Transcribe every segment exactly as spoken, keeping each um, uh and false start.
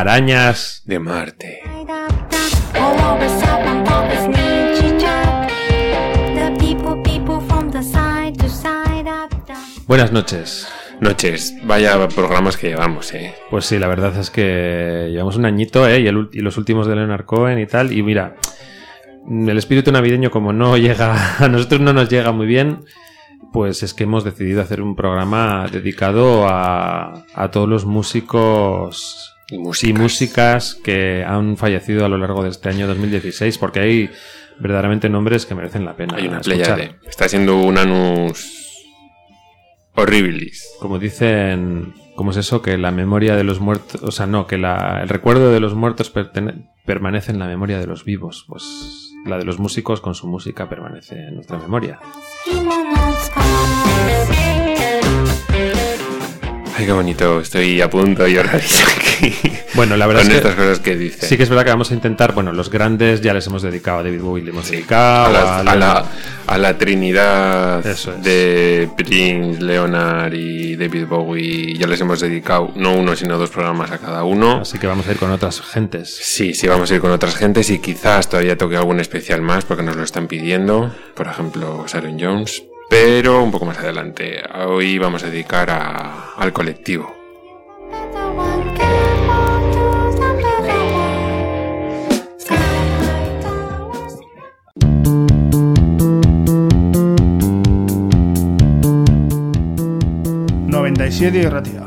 Arañas de Marte. Buenas noches. Noches, vaya programas que llevamos, eh. Pues sí, la verdad es que llevamos un añito, eh, y, el, y los últimos de Leonard Cohen y tal, y mira, el espíritu navideño como no llega, a nosotros no nos llega muy bien, pues es que hemos decidido hacer un programa dedicado a, a todos los músicos y músicas. y músicas que han fallecido a lo largo de este año dos mil dieciséis, porque hay verdaderamente nombres que merecen la pena. Hay una escuchar. pléyade. Está siendo un anus horribilis. Como dicen, ¿cómo es eso? Que la memoria de los muertos, o sea, no, que la, el recuerdo de los muertos pertene- permanece en la memoria de los vivos. Pues la de los músicos con su música permanece en nuestra memoria. Ay, qué bonito, estoy a punto de llorar aquí. Bueno, la verdad con es estas que cosas que dice. sí que es verdad que vamos a intentar, bueno, los grandes ya les hemos dedicado, a David Bowie le hemos Sí, dedicado, a, las- a a la, a la trinidad Eso es. de Prince, Leonard y David Bowie, ya les hemos dedicado no uno sino dos programas a cada uno. así que vamos a ir con otras gentes. Sí, sí, vamos a ir con otras gentes y quizás todavía toque algún especial más porque nos lo están pidiendo, por ejemplo Sharon Jones, pero un poco más adelante. Hoy vamos a dedicar a, al colectivo. noventa y siete y Ratia.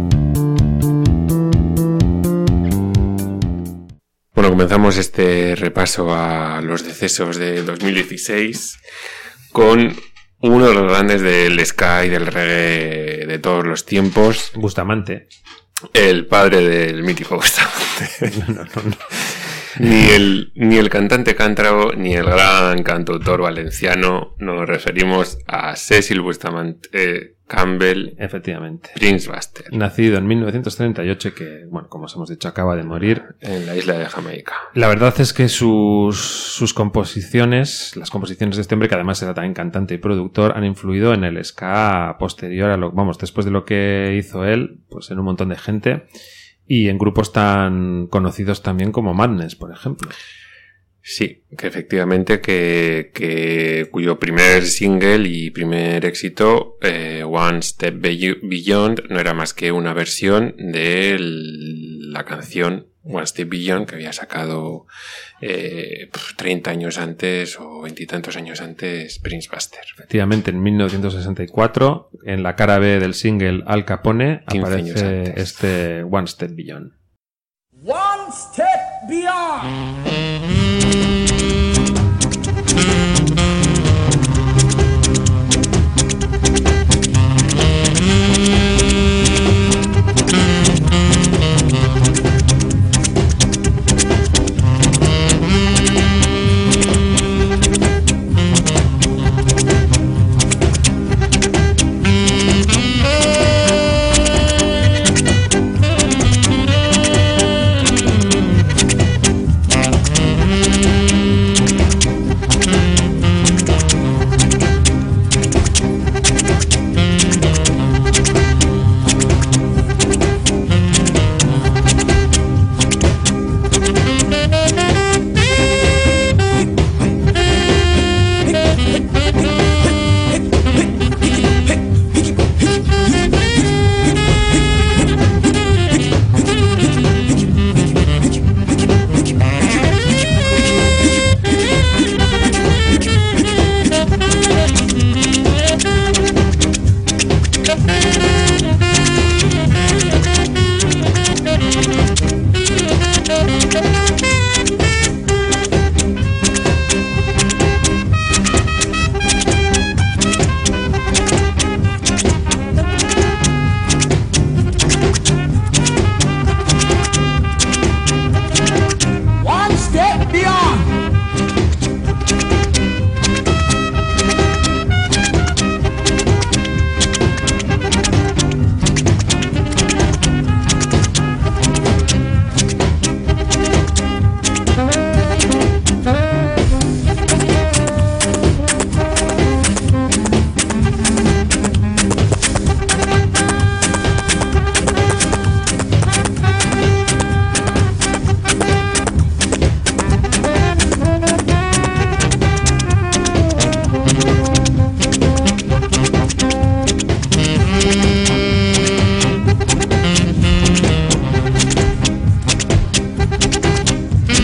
Bueno, comenzamos este repaso a los decesos de dos mil dieciséis con uno de los grandes del ska y del reggae de todos los tiempos, Bustamante. el padre del mítico Bustamante. No, no, no. Ni el, ni el cantante cántaro, ni el gran cantautor valenciano. Nos referimos a Cecil Bustamante eh, Campbell, Efectivamente. Prince Buster, Nacido en mil novecientos treinta y ocho, que, bueno, como os hemos dicho, acaba de morir. en la isla de Jamaica. La verdad es que sus, sus composiciones, las composiciones de este hombre, que además era también cantante y productor, han influido en el ska posterior a lo, vamos, después de lo que hizo él, pues en un montón de gente y en grupos tan conocidos también como Madness, por ejemplo. Sí, que efectivamente que, que cuyo primer single y primer éxito, eh, One Step Beyond, no era más que una versión de la canción One Step Beyond que había sacado eh, treinta años antes o veintitantos años antes Prince Buster. Efectivamente, en mil novecientos sesenta y cuatro, en la cara B del single Al Capone, quince años aparece antes. este One Step Beyond. One step beyond.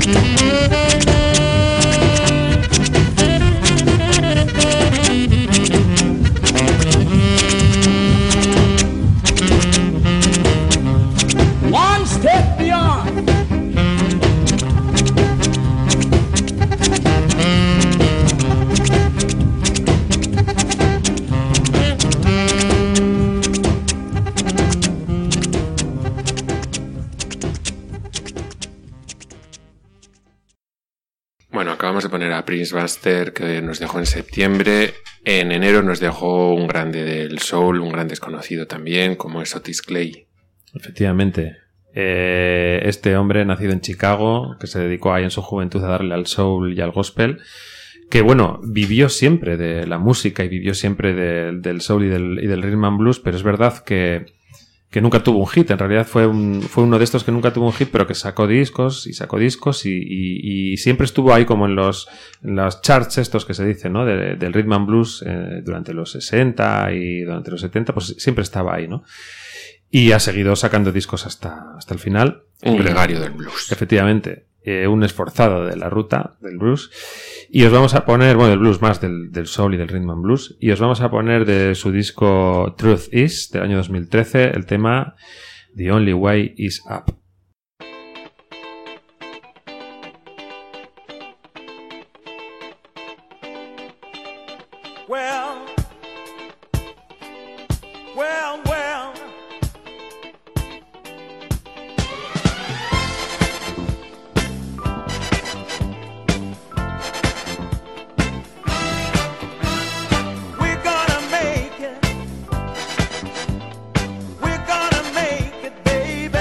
One step beyond. Bueno, acabamos de poner a Prince Buster, que nos dejó en septiembre. En enero nos dejó un grande del soul, un gran desconocido también, como es Otis Clay. Efectivamente. Eh, este hombre, nacido en Chicago, que se dedicó ahí en su juventud a darle al soul y al gospel, que bueno, vivió siempre de la música y vivió siempre de, del soul y del, y del rhythm and blues, pero es verdad que, que nunca tuvo un hit. En realidad fue, un, fue uno de estos que nunca tuvo un hit, pero que sacó discos y sacó discos y, y, y siempre estuvo ahí como en los, en los charts estos que se dicen, ¿no? De, del rhythm and blues eh, durante los sesenta y durante los setenta, pues siempre estaba ahí, ¿no? Y ha seguido sacando discos hasta, hasta el final. Un Y, gregario del blues. efectivamente, eh, un esforzado de la ruta del blues. Y os vamos a poner, bueno, del blues más, del, del soul y del rhythm and blues. Y os vamos a poner de su disco Truth Is, del año dos mil trece, el tema The Only Way Is Up. Well, well, well. We're gonna make it. We're gonna make it, baby.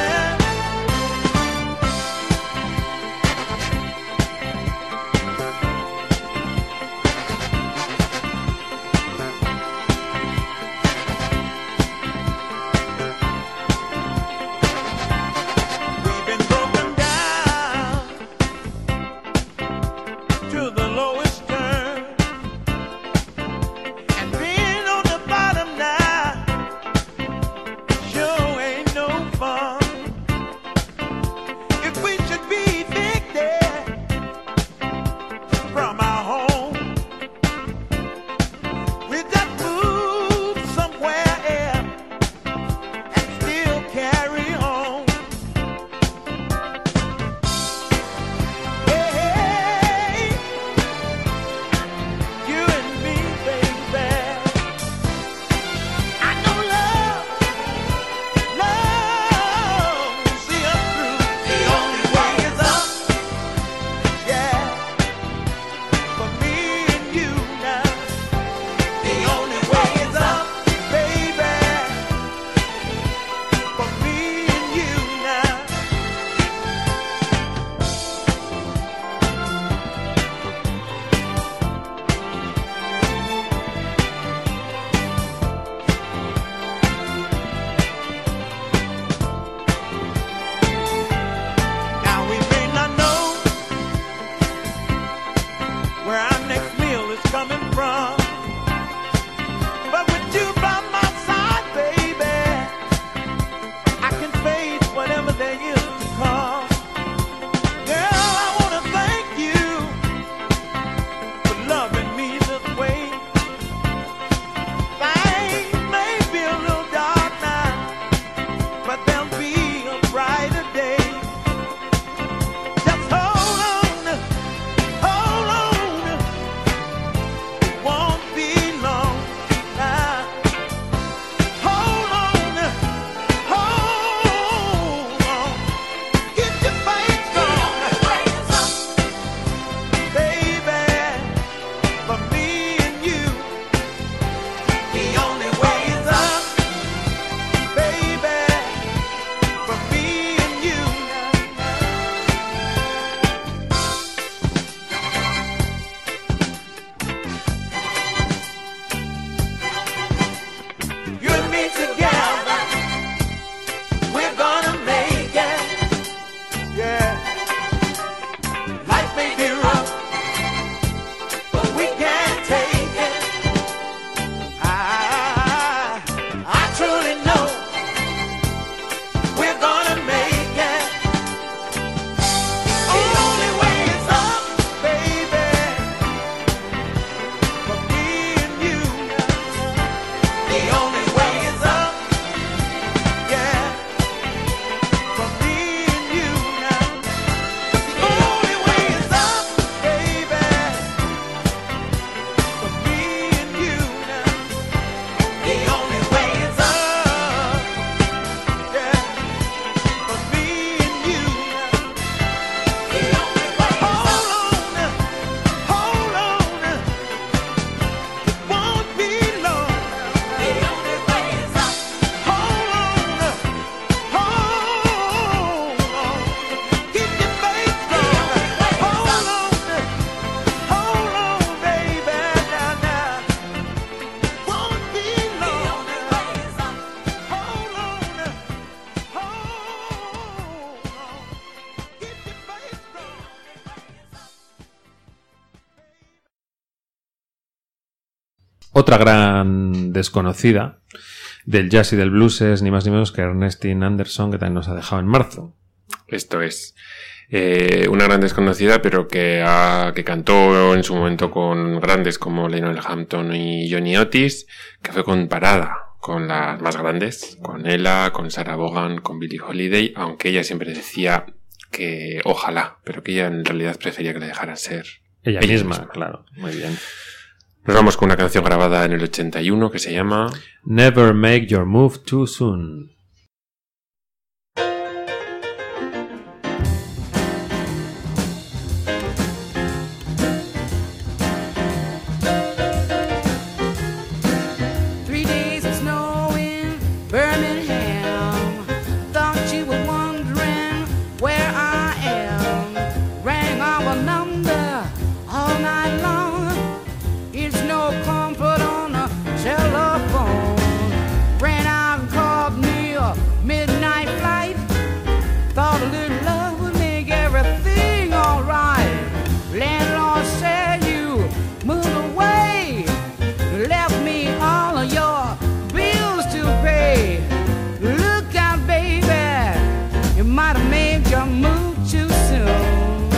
Otra gran desconocida del jazz y del blues es ni más ni menos que Ernestine Anderson, que también nos ha dejado en marzo. Esto es eh, una gran desconocida, pero que, ha, que cantó en su momento con grandes como Lionel Hampton y Johnny Otis, que fue comparada con las más grandes, con Ella, con Sarah Vaughan, con Billie Holiday, aunque ella siempre decía que ojalá, pero que ella en realidad prefería que le dejaran ser Ella, ella misma, misma. claro, muy bien. Nos vamos con una canción grabada en el ochenta y uno que se llama Never make your move too soon. Three days of snow in Birmingham. Thought you were wondering where I am. Rang our number all night long. It's no comfort on a telephone. Ran out and called me a midnight flight. Thought a little love would make everything alright. Landlord said you moved away. Left me all of your bills to pay. Look out, baby, you might have made your move too soon.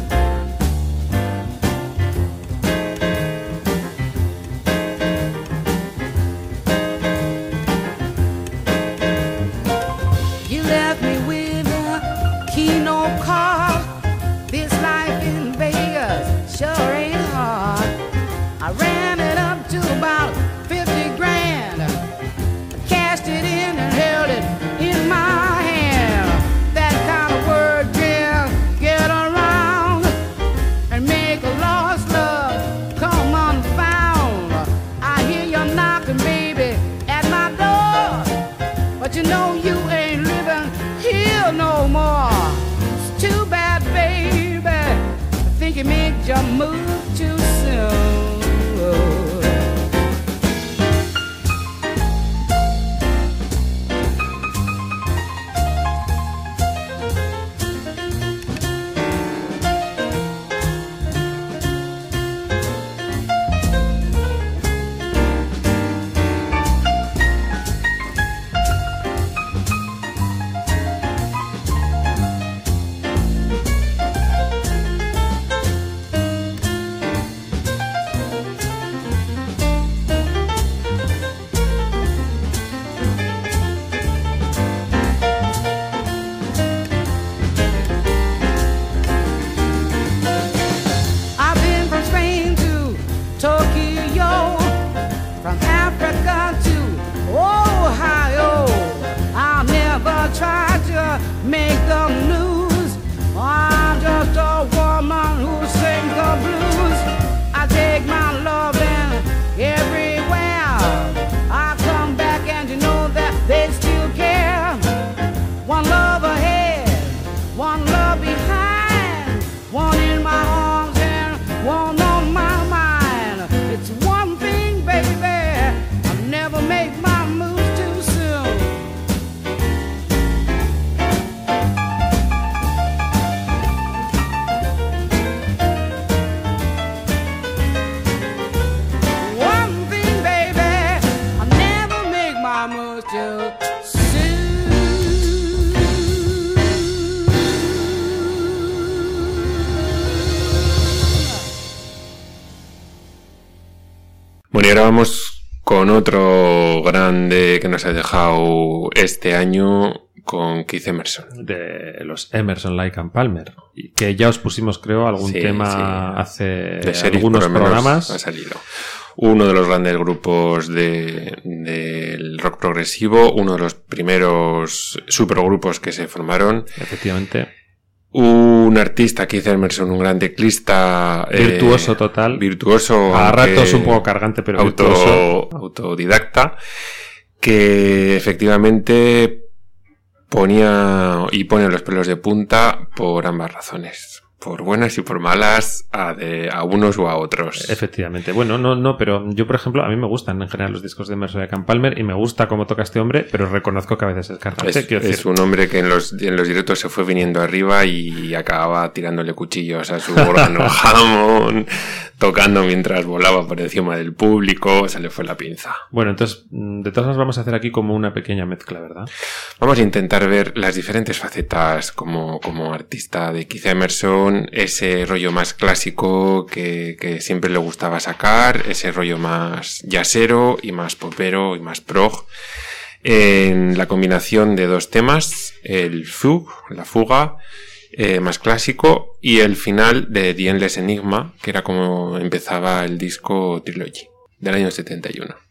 You left me with a Keno car. This life in Vegas sure ain't hard. I ran it up to about fifty grand. I cashed it in and held it in my hand. That kind of word can get around and make a lost love come unfound. I hear you knocking, baby, at my door, but you know you ain't living here no more. It's too bad, baby. I think you made your move too soon. I've been from Spain to Tokyo, from Africa to Ohio. I'll never try to make the news. I'm just a woman who sings the blues. I take my loving everywhere. I come back and you know that they still care. One love ahead, one love behind, one in my arms and one on my mind. It's one thing, baby, I'll never make my moves too soon. One thing, baby, I'll never make my moves too Bueno, y ahora vamos con otro grande que nos ha dejado este año, con Keith Emerson. De los Emerson, Lake and Palmer, y que ya os pusimos, creo, algún Sí, tema sí. hace De Sheriff, algunos por lo menos, programas. ha salido. Uno de los grandes grupos de, del rock progresivo, uno de los primeros supergrupos que se formaron. Efectivamente. Un artista, Keith Emerson, un gran teclista. Virtuoso eh, total. Virtuoso. A aunque ratos un poco cargante, pero auto, virtuoso. autodidacta. Que efectivamente ponía y pone los pelos de punta por ambas razones. por buenas y por malas, a, de, a unos o a otros. Efectivamente. Bueno, no, no, pero yo, por ejemplo, a mí me gustan en general los discos de Emerson Lake and Palmer y me gusta cómo toca este hombre, pero reconozco que a veces es cargante. Es, es un hombre que en los, en los directos se fue viniendo arriba y acababa tirándole cuchillos a su órgano Hammond, tocando mientras volaba por encima del público, se le fue la pinza. Bueno, entonces, de todas maneras vamos a hacer aquí como una pequeña mezcla, ¿verdad? Vamos a intentar ver las diferentes facetas como, como artista de Keith Emerson, ese rollo más clásico que, que siempre le gustaba sacar, ese rollo más jazzero y más popero y más prog, en la combinación de dos temas, el fugue, la fuga, eh, más clásico, y el final de The Endless Enigma, que era como empezaba el disco Trilogy, del año setenta y uno.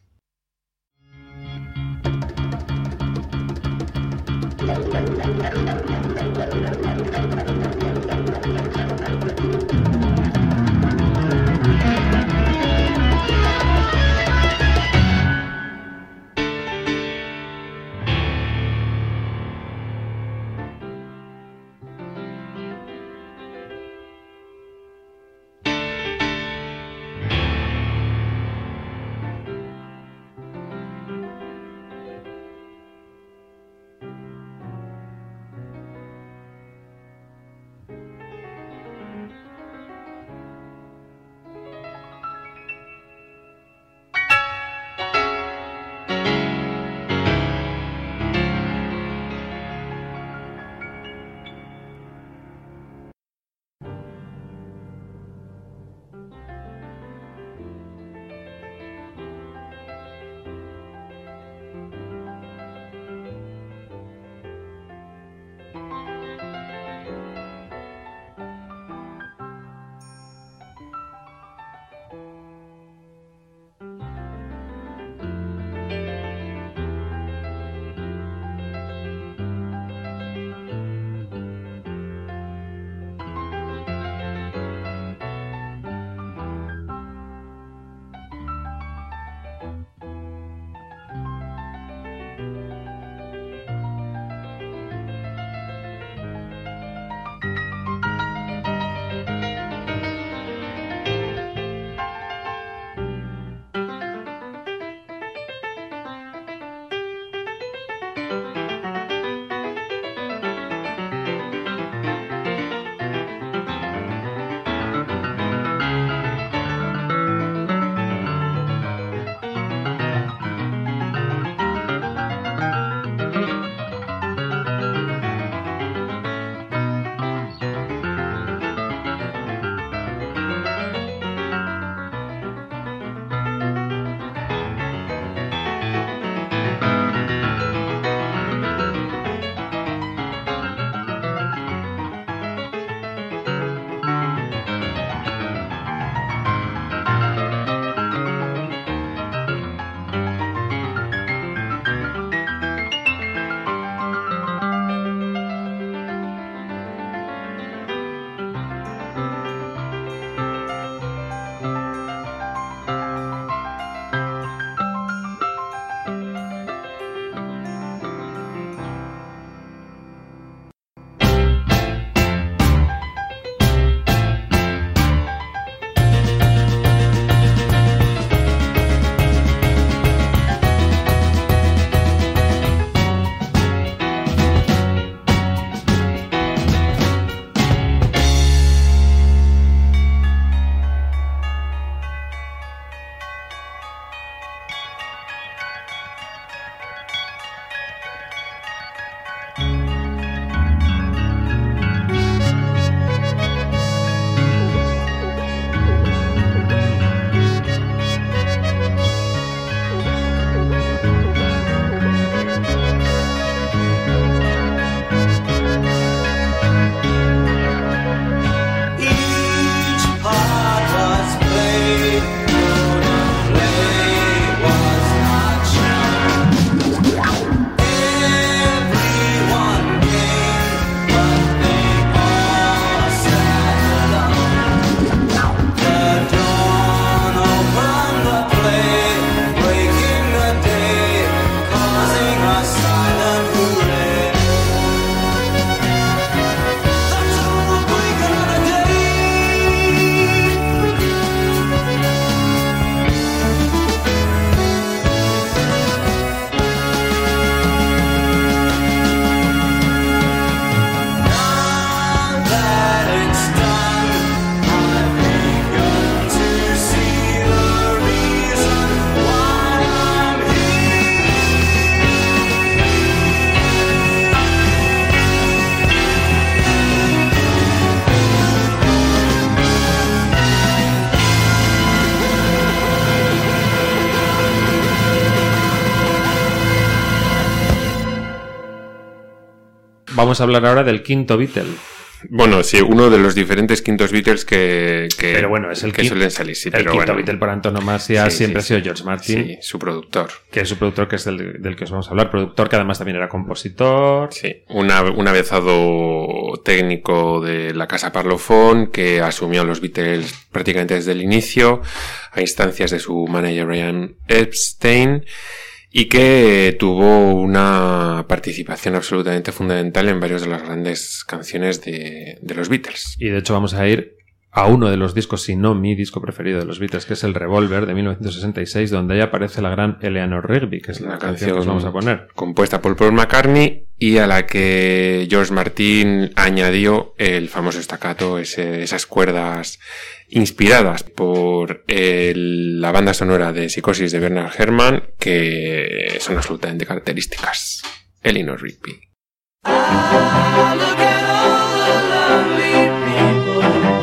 vamos a hablar ahora del quinto Beatle. Bueno, sí, uno de los diferentes quintos Beatles que, que, pero bueno, es el que quinto, suelen salir. Sí, el pero quinto bueno. Beatle por antonomasia Sí, siempre sí, ha sido sí. George Martin. Sí, su productor. Que es su productor, que es el del que os vamos a hablar. Productor que además también era compositor. Sí, una, un avezado técnico de la casa Parlophone que asumió los Beatles prácticamente desde el inicio, a instancias de su manager Brian Epstein, y que tuvo una participación absolutamente fundamental en varias de las grandes canciones de, de los Beatles. Y de hecho vamos a ir a uno de los discos, si no mi disco preferido de los Beatles, que es el Revolver de mil novecientos sesenta y seis, donde ahí aparece la gran Eleanor Rigby, que es la, Una canción que os vamos a poner. Compuesta por Paul McCartney y a la que George Martin añadió el famoso staccato, ese, esas cuerdas inspiradas por el, la banda sonora de Psicosis de Bernard Herrmann, que son absolutamente características. Eleanor Rigby. Ah, look at all the lovely people.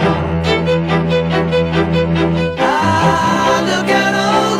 Ah, look at all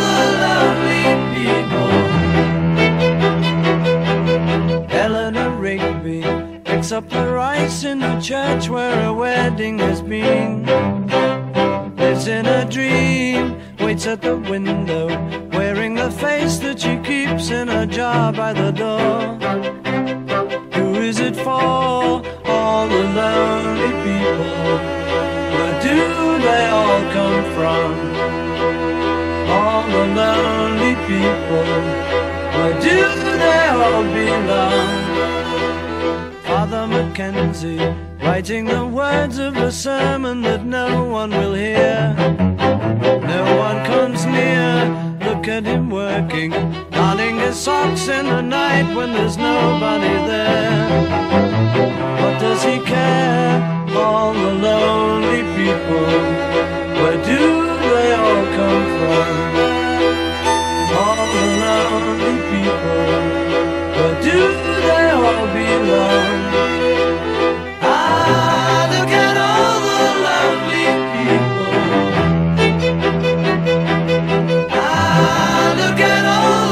the lovely people. Eleanor Rigby picks up the rice in the church where a wedding has been. Lives in a dream, waits at the window, wearing the face that she keeps in a jar by the door. Who is it for? All the lonely people. Where do they all come from? All the lonely people. Where do they all belong? Father Mackenzie, writing the words of a sermon that no one will hear. No one comes near. Look at him working, darning his socks in the night when there's nobody there. What does he care? All the lonely people. Where do they all come from? All the lonely people. Where do they all belong? Ah, look at all the lonely people. Ah, look at all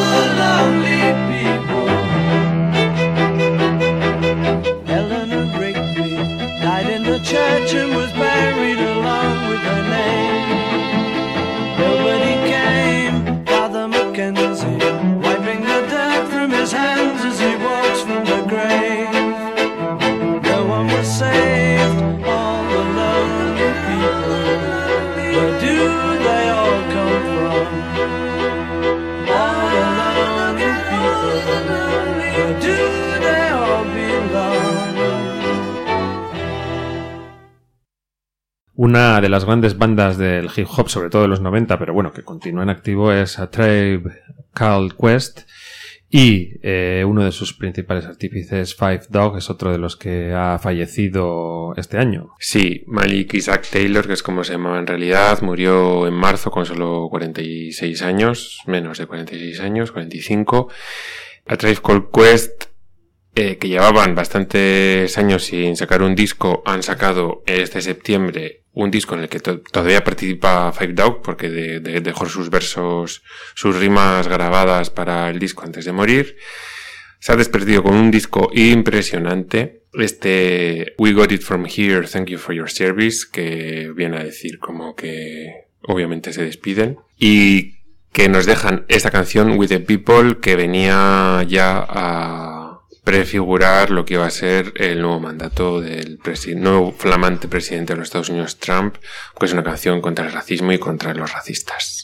the lonely people. Eleanor Rigby died in the church and was buried along with her name. Nobody came, Father Mackenzie, wiping the dirt from his hands as he walks from the grave. No one was saved, all the lonely people. Where do they all come from? All the lonely people. Where do they all belong? Una de las grandes bandas del hip hop, sobre todo de los noventa, pero bueno, que continúa en activo, es A Tribe Called Quest. Y eh, uno de sus principales artífices, Five Dog, es otro de los que ha fallecido este año. Sí, Malik Isaac Taylor, que es como se llamaba en realidad, murió en marzo con solo cuarenta y seis años, menos de cuarenta y seis años, cuarenta y cinco. A Tribe Called Quest, eh, que llevaban bastantes años sin sacar un disco, han sacado este septiembre un disco en el que to- todavía participa Five Dog, porque de- de- dejó sus versos, sus rimas grabadas para el disco antes de morir. Se ha despedido con un disco impresionante, este We Got It From Here, Thank You For Your Service, que viene a decir como que obviamente se despiden, y que nos dejan esta canción With The People, que venía ya a prefigurar lo que iba a ser el nuevo mandato del presi- nuevo flamante presidente de los Estados Unidos, Trump, que es una canción contra el racismo y contra los racistas.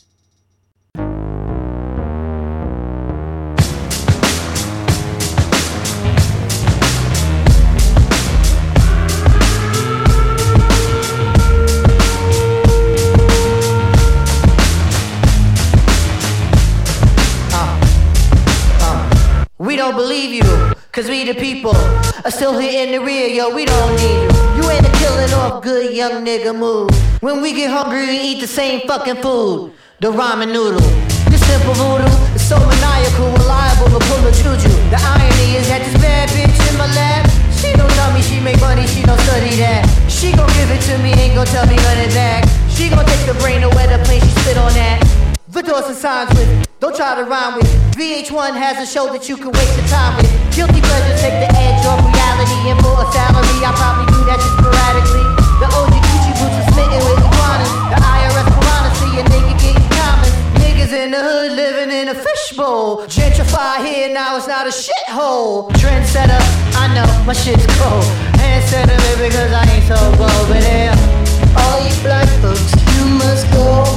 We don't believe you, cause we the people are still here in the rear, yo, we don't need you. You ain't a killing off good young nigga move. When we get hungry, we eat the same fucking food, the ramen noodle. This simple voodoo is so maniacal, reliable to pull a juju. The irony is that this bad bitch in my lap, she don't tell me she make money, she don't study that. She gon' give it to me, ain't gon' tell me none of that. She gon' take the brain away the plane, she spit on that. The doors and signs with, don't try to rhyme with. V H one has a show that you can waste your time with. Guilty pleasures take the edge off reality. reality, and for a salary, I probably do that just sporadically. The O G Gucci boots are smitten with iguanas. The I R S piranha see a nigga getting common. Niggas in the hood living in a fishbowl. Gentrify here, now it's not a shithole. Trendsetter, I know, my shit's cold. Handsetter, because I ain't so bold. But yeah, all you black folks, you must go.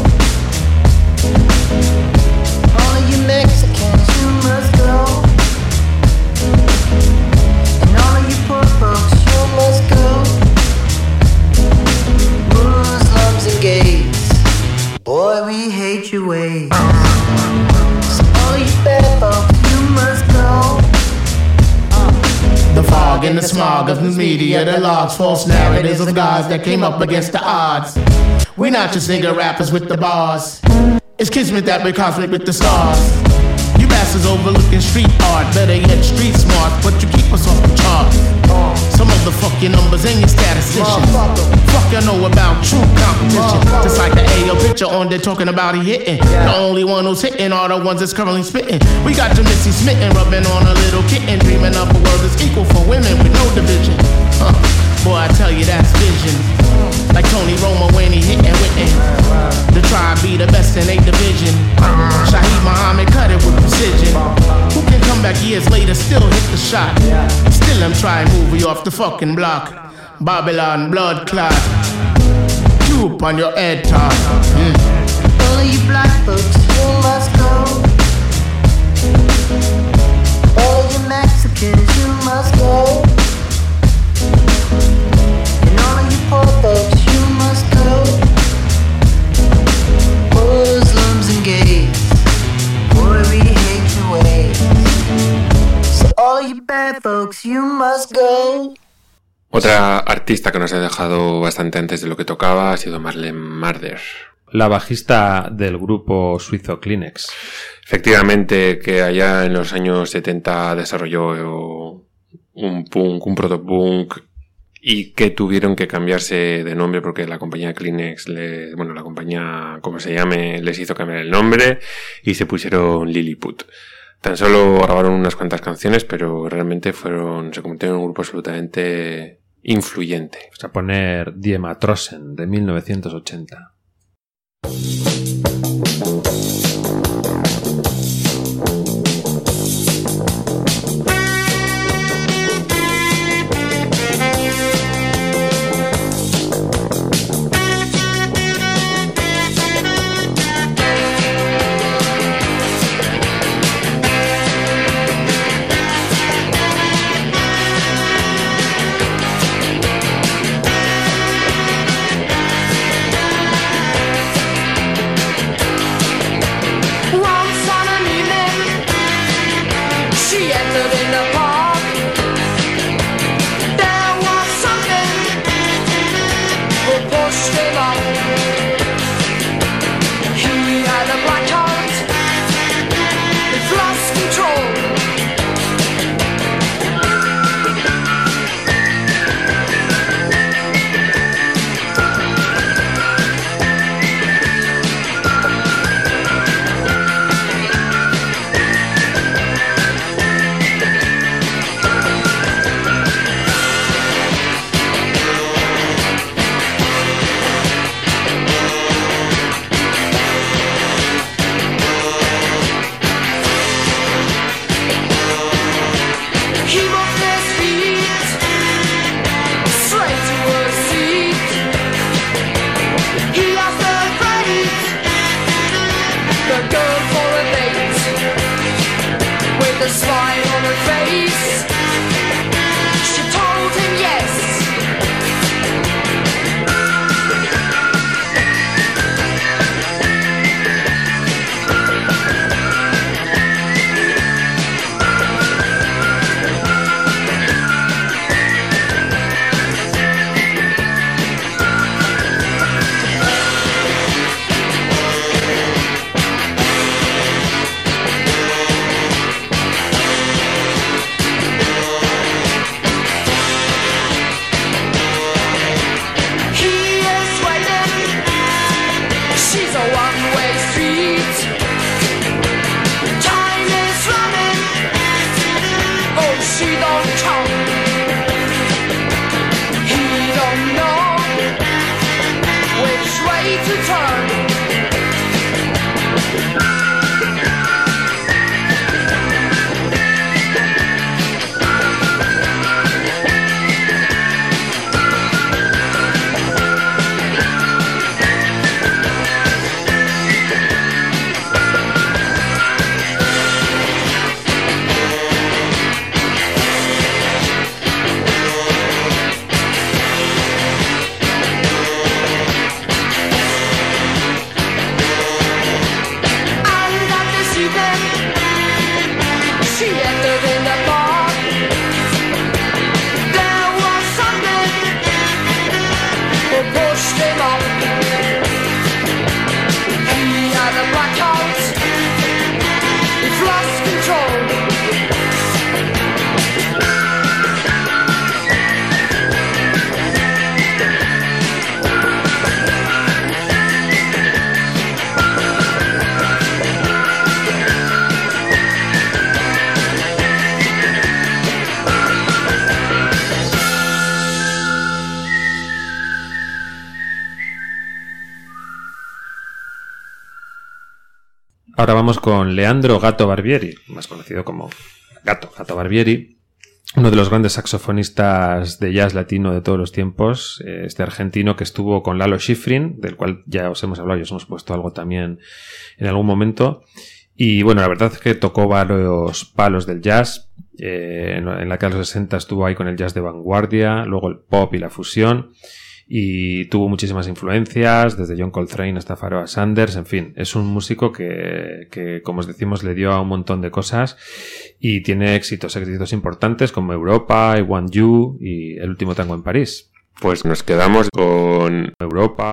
All you Mexicans, you must go. And all of you poor folks, you must go. Muslims and gays, boy, we hate your ways. So all you bad folks, you must go. The fog and the smog of the media that logs false narratives of gods that came up against the odds. We not just nigga rappers with the bars. It's kismet that we're cosmic with the stars. You bastards overlooking street art, better yet street smart, but you keep us off the charts. Some of the fuck your numbers and your statisticians. Fuck you know about true competition. Just like the A O picture on there talking about he hitting. The only one who's hitting are the ones that's currently spitting. We got your Missy smitten, rubbing on a little kitten, dreaming up a world that's equal for women with no division. Huh. Boy, I tell you that's vision. Like Tony Romo when he hitting Whitney. The tribe be the best in eight division. Shaheed Muhammad cut it with precision. Who can come back years later, still hit the shot? Still I'm trying to move you off the fucking block. Babylon blood clot. Droop on your head top. Mm. All of you black folks, you must go. All you Mexicans, you must go. And all of you poor folks, you must go. Muslims and gays, boy, we hate your ways. So all of you bad folks, you must go. Otra artista que nos ha dejado bastante antes de lo que tocaba ha sido Marlene Marder. La bajista del grupo suizo Kleenex. Efectivamente, que allá en los años setenta desarrolló un punk, un protopunk, y que tuvieron que cambiarse de nombre porque la compañía Kleenex, le, bueno, la compañía, como se llame, les hizo cambiar el nombre y se pusieron Lilliput. Tan solo grabaron unas cuantas canciones, pero realmente fueron, se convirtieron en un grupo absolutamente influyente. Vamos a poner Die Matrosen de mil novecientos ochenta. Ahora vamos con Leandro Gato Barbieri, más conocido como Gato, Gato Barbieri. Uno de los grandes saxofonistas de jazz latino de todos los tiempos, este argentino que estuvo con Lalo Schifrin, del cual ya os hemos hablado y os hemos puesto algo también en algún momento. Y bueno, la verdad es que tocó varios palos del jazz. Eh, en la década de los sesenta estuvo ahí con el jazz de vanguardia, luego el pop y la fusión. Y tuvo muchísimas influencias, desde John Coltrane hasta Pharoah Sanders, en fin, es un músico que, que, como os decimos, le dio a un montón de cosas y tiene éxitos, éxitos importantes como Europa, I Want You y El último tango en París. Pues nos quedamos con Europa.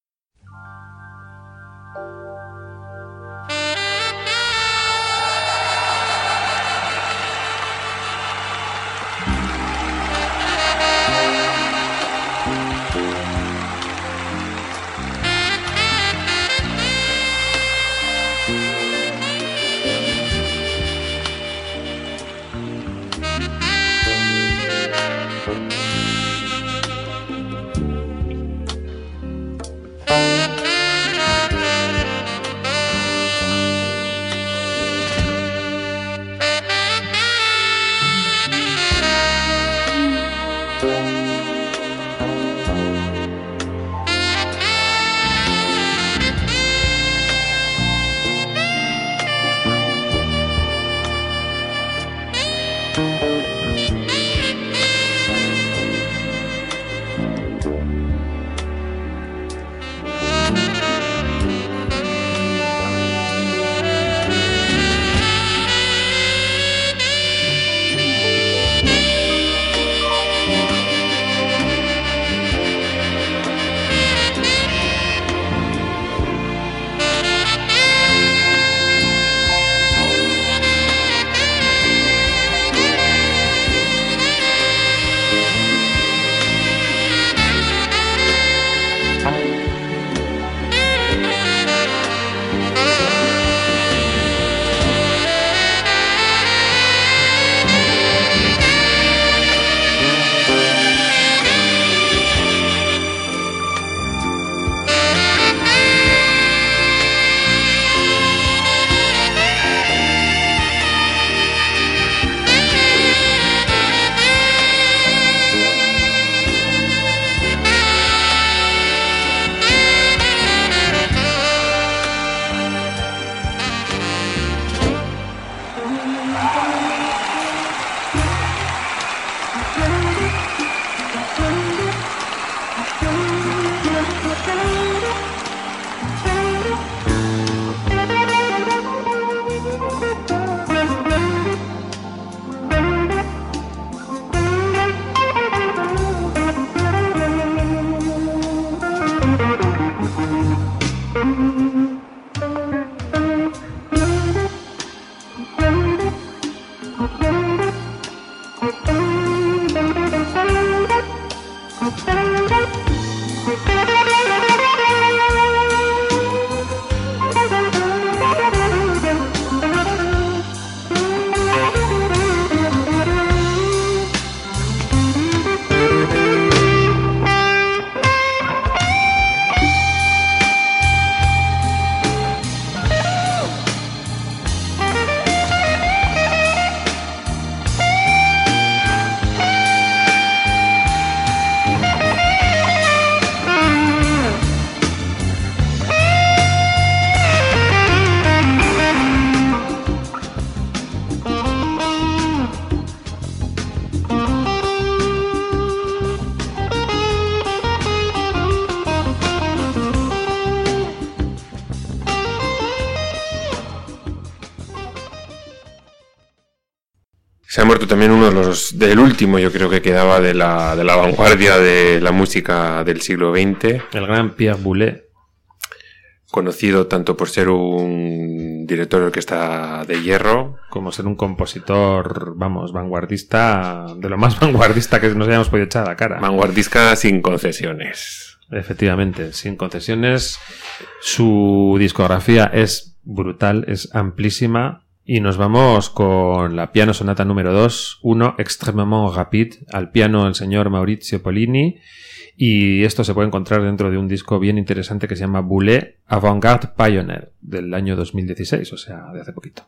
Se ha muerto también uno de los del último, yo creo que quedaba de la, de la vanguardia de la música del siglo veinte. El gran Pierre Boulez. Conocido tanto por ser un director de orquesta de hierro, como ser un compositor, vamos, vanguardista, de lo más vanguardista que nos hayamos podido echar a la cara. Vanguardista sin concesiones. Efectivamente, sin concesiones. Su discografía es brutal, es amplísima. Y nos vamos con la piano sonata número dos, uno extrêmement rapide, al piano el señor Maurizio Pollini Y esto se puede encontrar dentro de un disco bien interesante que se llama Boulez Avant-Garde Pioneer del año dos mil dieciséis, o sea, de hace poquito.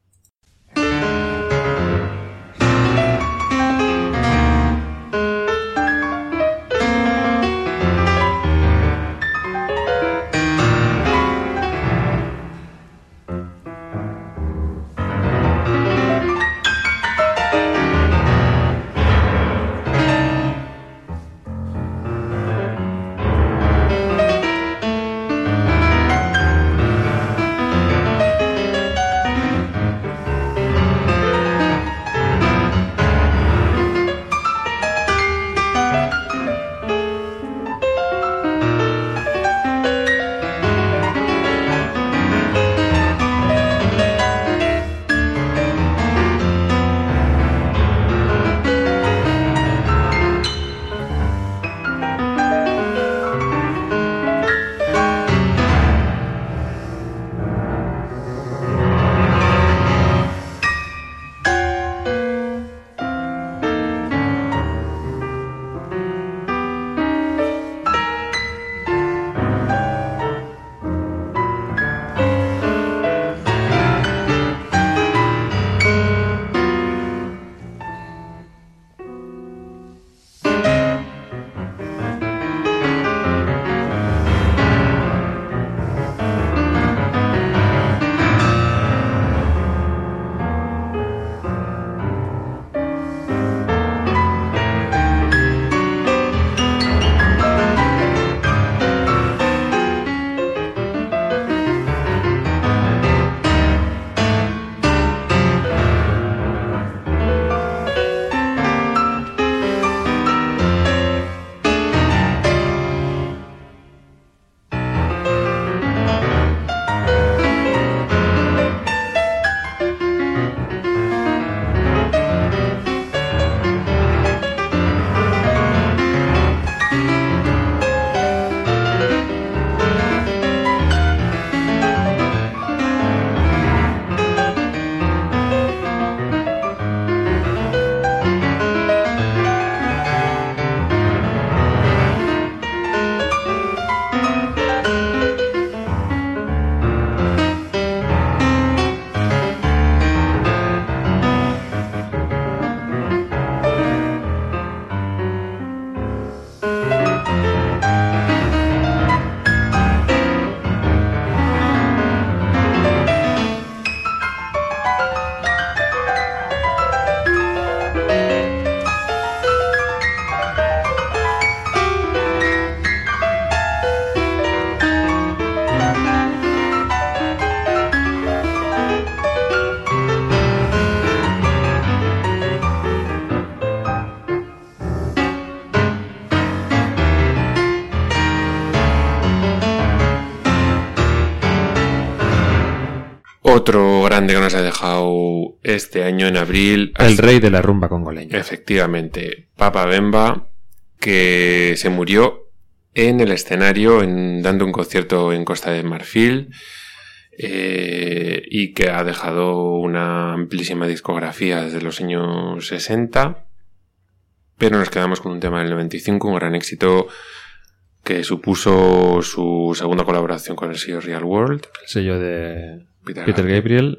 Otro grande que nos ha dejado este año en abril. El rey de la rumba congoleña. Efectivamente, Papa Bemba, que se murió en el escenario en, dando un concierto en Costa de Marfil eh, y que ha dejado una amplísima discografía desde los años sesenta, pero nos quedamos con un tema del noventa y cinco, un gran éxito que supuso su segunda colaboración con el sello Real World, el sello de Peter, Peter Gabriel,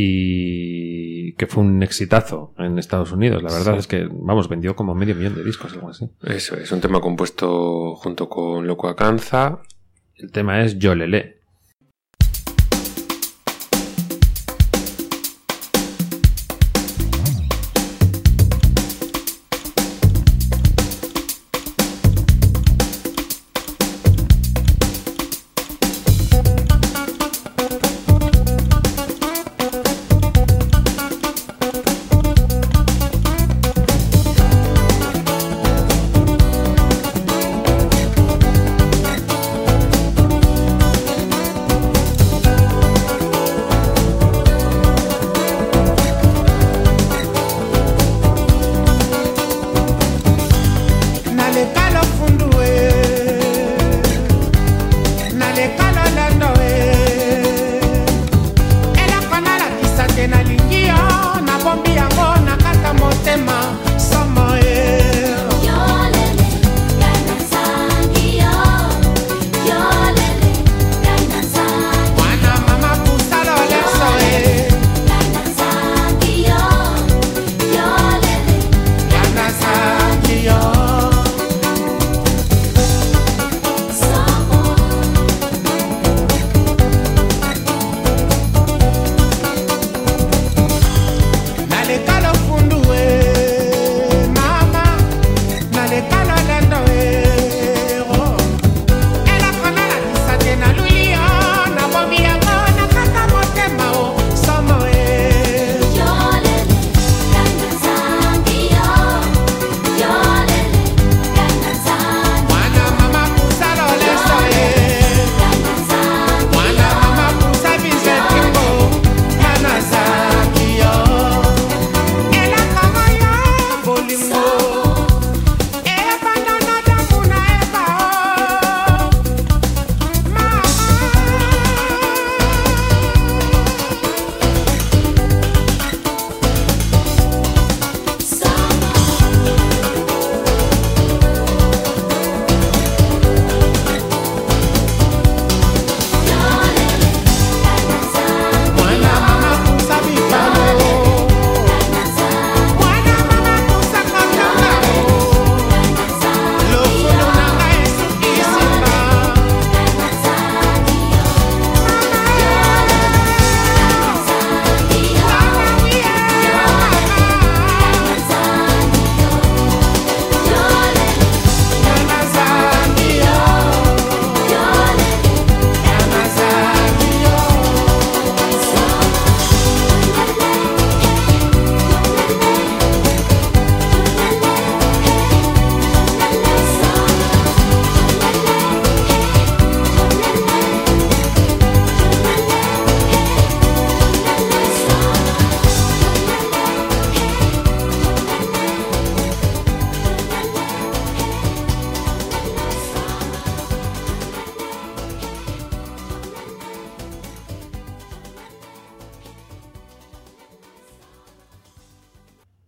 y que fue un exitazo en Estados Unidos. La verdad sí. es que, vamos, vendió como medio millón de discos, algo así. Eso es, un tema compuesto junto con Loco Acanza. El tema es Yo Lelé.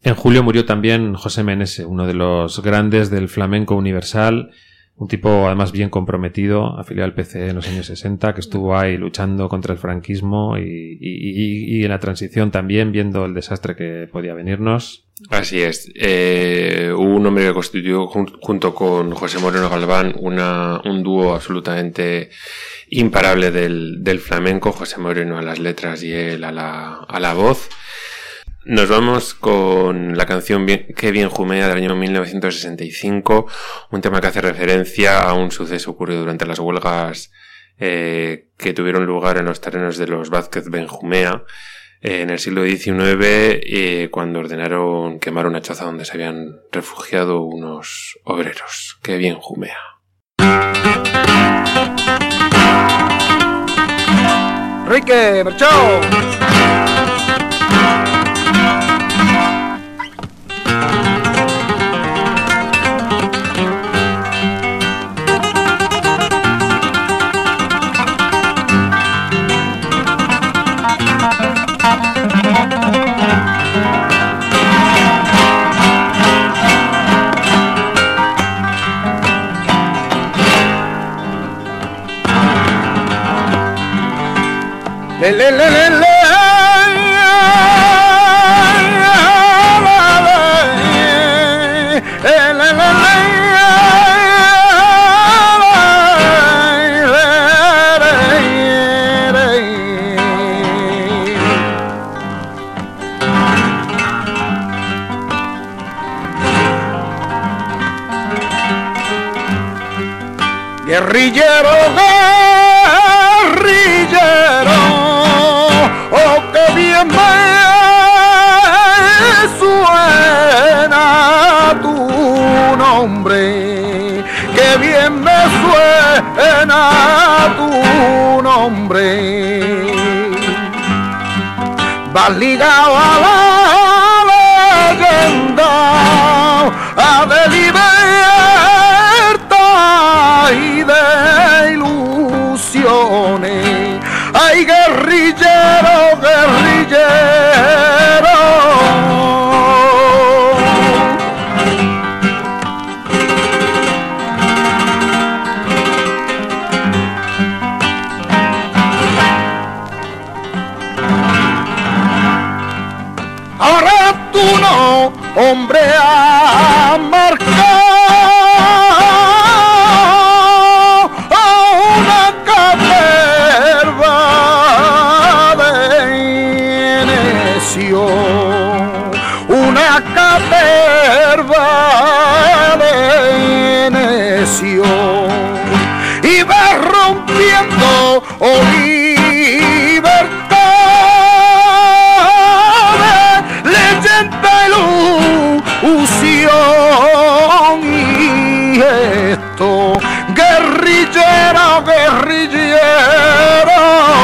En julio murió también José Menese, uno de los grandes del flamenco universal, un tipo además bien comprometido, afiliado al P C E en los años sesenta, que estuvo ahí luchando contra el franquismo y, y, y, y en la transición también, viendo el desastre que podía venirnos. Así es. Eh, hubo un hombre que constituyó jun- junto con José Moreno Galván una, un dúo absolutamente imparable del, del flamenco, José Moreno a las letras y él a la, a la voz. Nos vamos con la canción bien, Que bien jumea del año mil novecientos sesenta y cinco, un tema que hace referencia a un suceso ocurrido durante las huelgas eh, que tuvieron lugar en los terrenos de los Vázquez Benjumea eh, en el siglo diecinueve, eh, cuando ordenaron quemar una choza donde se habían refugiado unos obreros. Que bien jumea. Enrique, marchao. Le, le, le, le, le. Guerrillero, guerrillero, oh, que bien me suena tu nombre, que bien me suena tu nombre. Vas ligado a la leyenda, a de libertad y de ilusiones. Ay, guerrillero, guerrillero. Ahora tú no, hombre, a marcar una caterva de necio, una caterva de necio, y va rompiendo oh, libertad, leyenda, ilusión, y esto, guerrillero, guerrillero.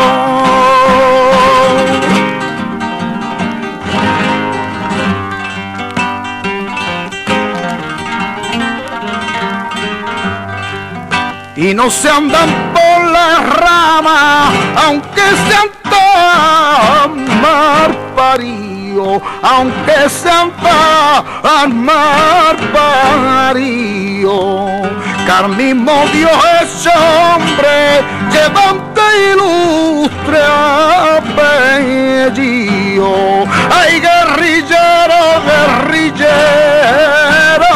Y no se andan por la rama, aunque sean tan marparío, aunque sean tan marparío. Car mismo Dios es hombre, llevante ilustre apellido. Ay, guerrillero, guerrillero.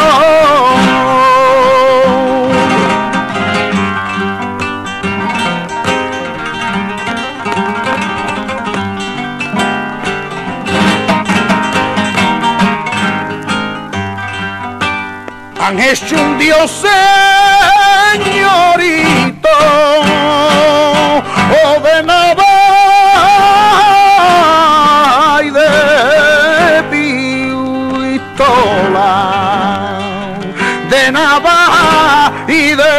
Han hecho un dios señorito, oh, de navaja y de pistola, de navaja y de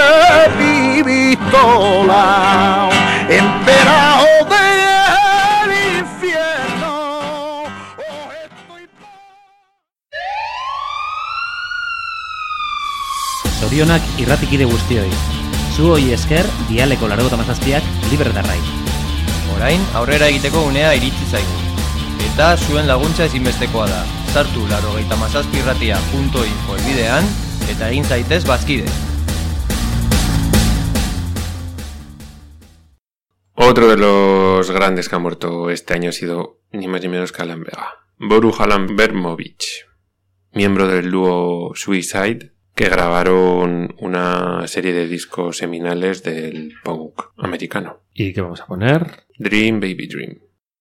pistola, emperado del infierno. Oh, estoy... Zorionak irratikide guztioi. Zuoi esker, dialeko laurogeita hamazazpiak libre darrai. Orain, aurrera egiteko unea iritsi zaigu. Eta zuen laguntza ezinbestekoa da. sartu laurogeita hamazazpi irratia punto info elbidean eta egin zaitez bazkide. Otro de los grandes que ha muerto este año ha sido ni más ni menos que Alan Vega. Boru Alan Bermovich, miembro del dúo Suicide, que grabaron una serie de discos seminales del punk americano. ¿Y qué vamos a poner? Dream Baby Dream.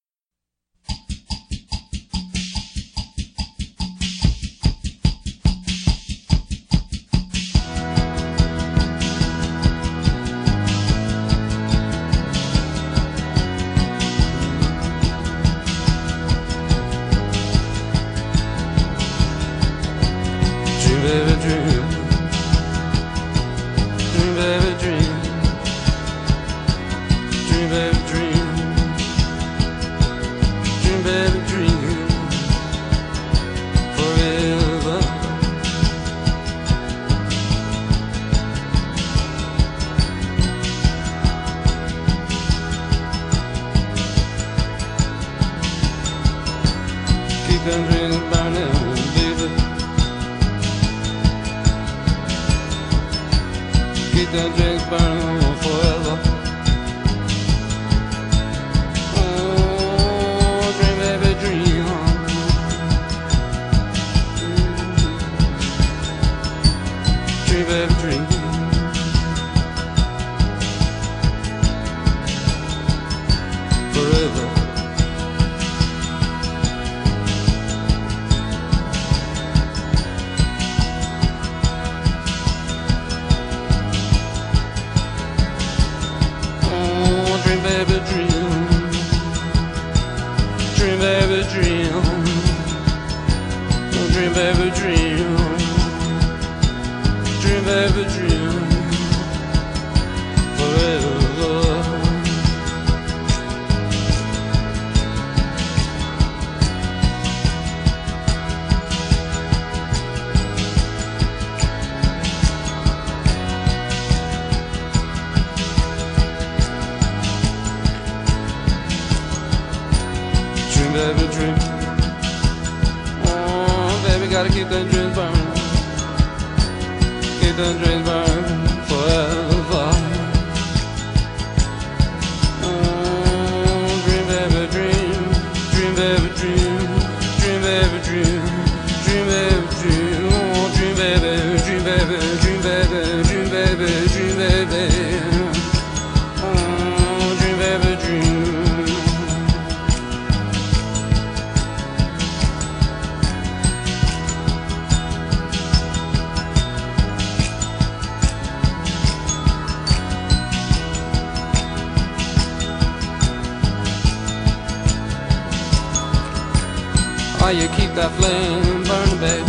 Oh, you keep that flame burning, babe.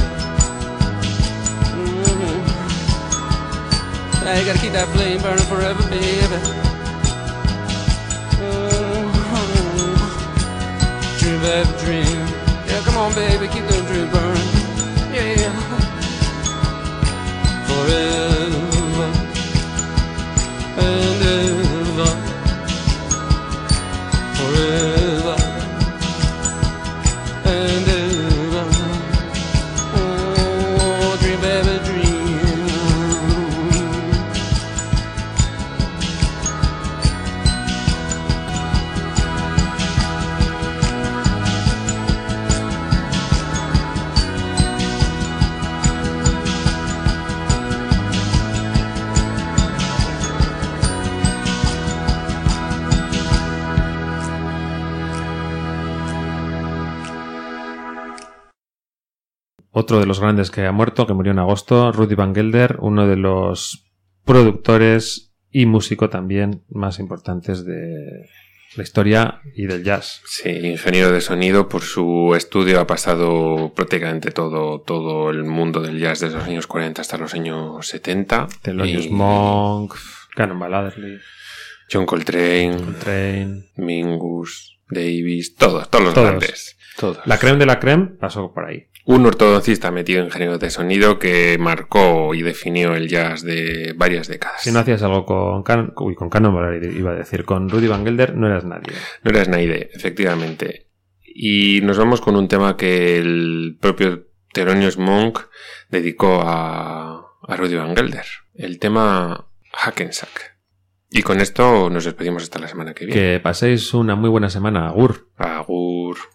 Mm-hmm. Yeah, you gotta keep that flame burning forever, baby. Mm-hmm. Dream, baby, dream. Yeah, come on, baby, keep that dream burning. Yeah. Forever and ever. Forever. And ever. Oh, dream, baby, dream. Otro de los grandes que ha muerto, que murió en agosto, Rudy Van Gelder, uno de los productores y músico también más importantes de la historia y del jazz. Sí, ingeniero de sonido. Por su estudio ha pasado prácticamente todo, todo el mundo del jazz desde los años cuarenta hasta los años setenta. Thelonious Monk, Cannonball Adderley, John Coltrane, Coltrane, Mingus Davis, todos, todos los todos, grandes. Todos. La creme de la creme pasó por ahí. Un ortodoncista metido en género de sonido que marcó y definió el jazz de varias décadas. Si no hacías algo con Can Uy, con Cannonball, iba a decir, con Rudy Van Gelder, no eras nadie. No eras nadie, efectivamente. Y nos vamos con un tema que el propio Thelonious Monk dedicó a, a Rudy Van Gelder. El tema Hackensack. Y con esto nos despedimos hasta la semana que viene. Que paséis una muy buena semana. Agur. Agur.